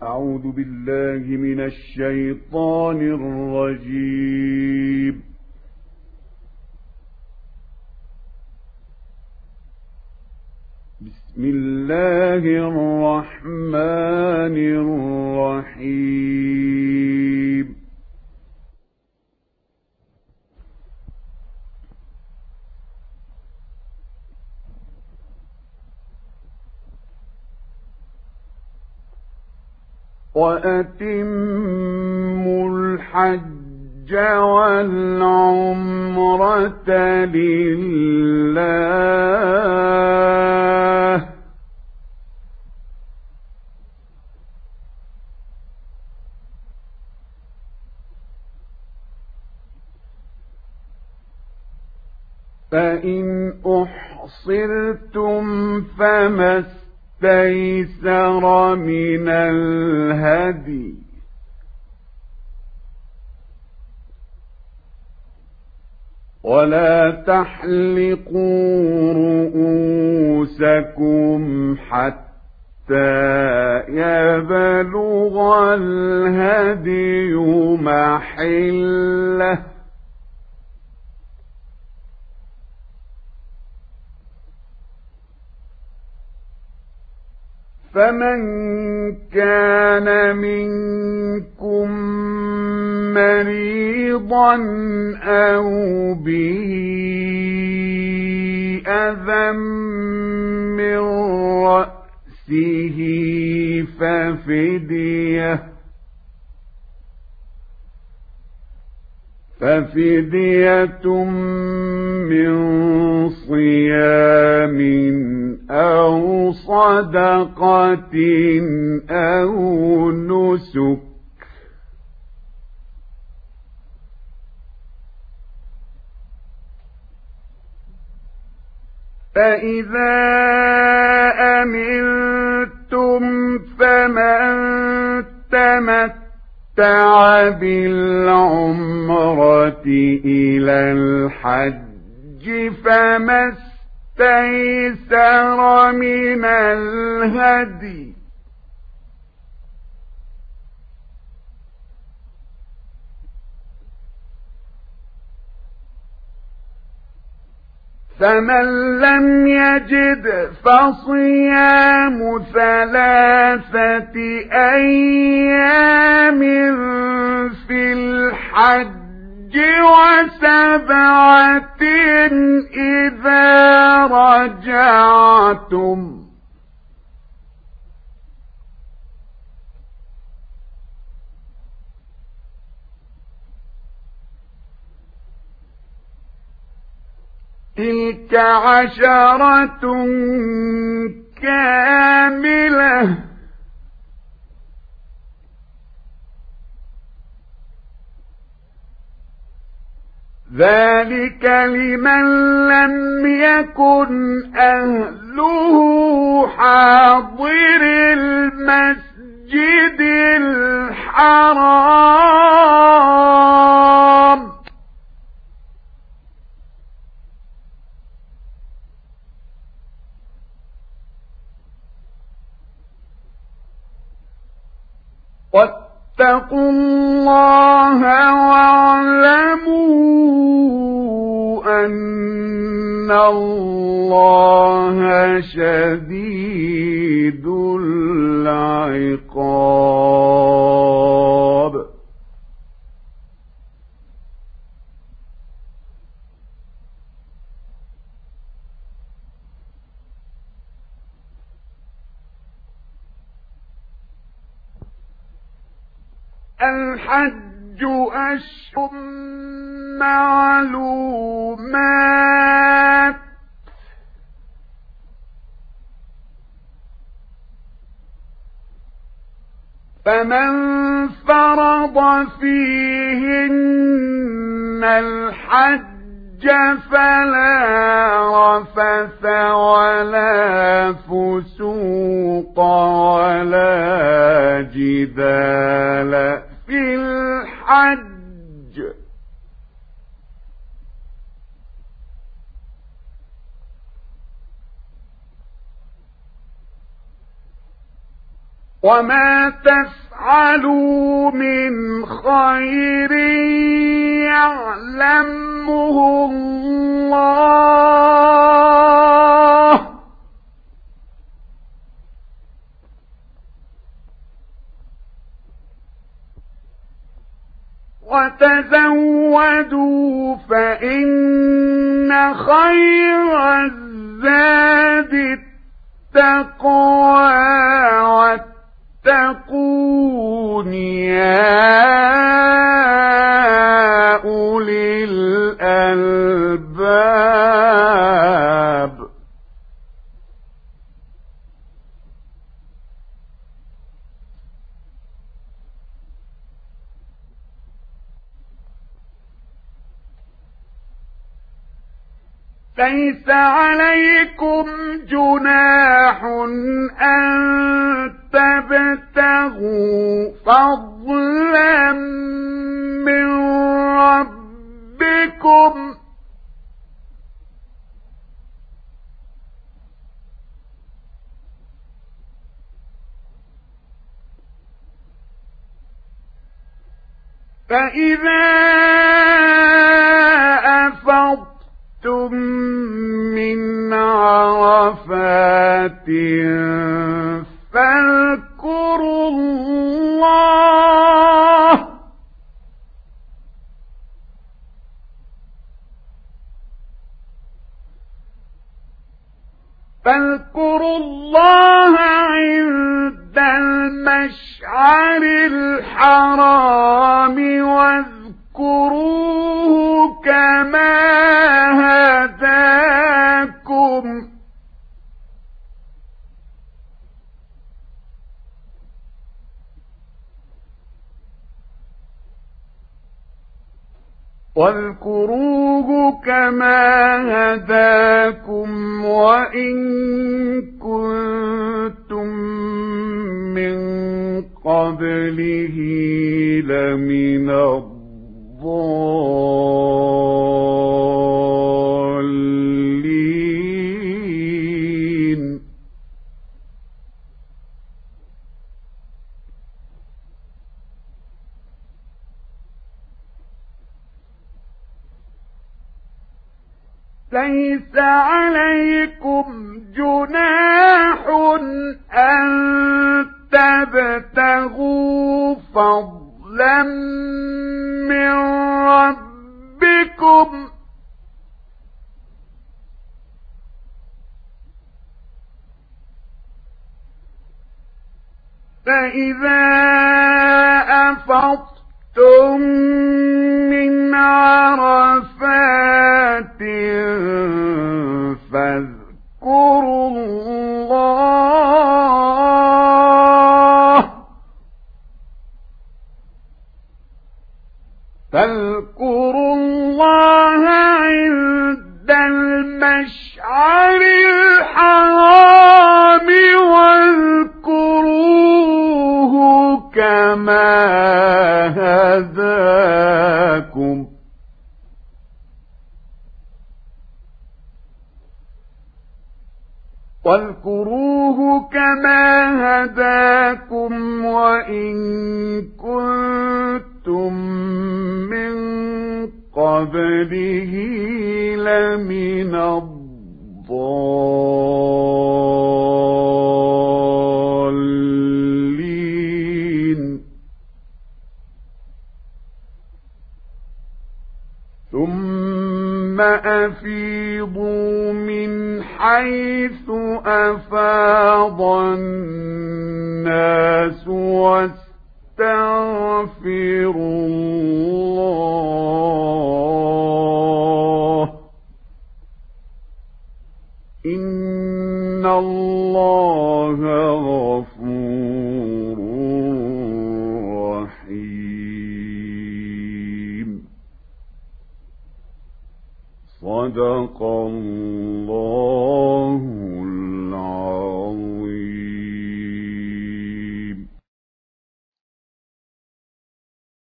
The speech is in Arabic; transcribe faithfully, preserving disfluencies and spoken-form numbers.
أعوذ بالله من الشيطان الرجيم. بسم الله الرحمن الرحيم. وأتموا الحج والعمرة لله فإن أحصرتم فما استيسر من الهدي ولا تحلقوا رؤوسكم حتى يبلغ الهدي محله فمن كان منكم مريضا أو به أذى من رأسه ففدية ففدية من صيام أو صدقة أو نسك فإذا أمنتم فمن تمتع بالعمرة إلى الحج فما استيسر من الهدي فمن لم يجد فصيام ثلاثة أيام في الحج وسبعة إذا رجعتم تلك عشرة كاملة ذلك لمن لم يكن أهله حاضر المسجد الحرام واتقوا الله واعلموا أن الله شديد العقاب. الحج أشهر معلومات فمن فرض فيهن الحج فلا رفث ولا فسوق ولا جدال في الحج وما تفعلوا من خير يعلمه الله وتزودوا فإن خير الزاد التقوى واتقون يا أولي الألباب ليس عليكم جناح أن تبتغوا فضلا من ربكم فإذا أفضتم من عرفات فاذكروا الله فاذكروا الله عند المشعر الحرام واذكروه كما هداكم واذكروه كما هداكم وإن كنتم من قبله لمن الضالين ليس عليكم جناح أن تبتغوا فضلا من ربكم فإذا أفضتم من عرفات فاذكروا الله فاذكروا الله عند المشعر الحرام واذكروه كما هداكم واذكروه كما هداكم وإن كنتم من قبله لمن الضالين ثم أفيضوا من حيث أفاض الناس واستغفروا الله إن الله غفور رحيم صدق الله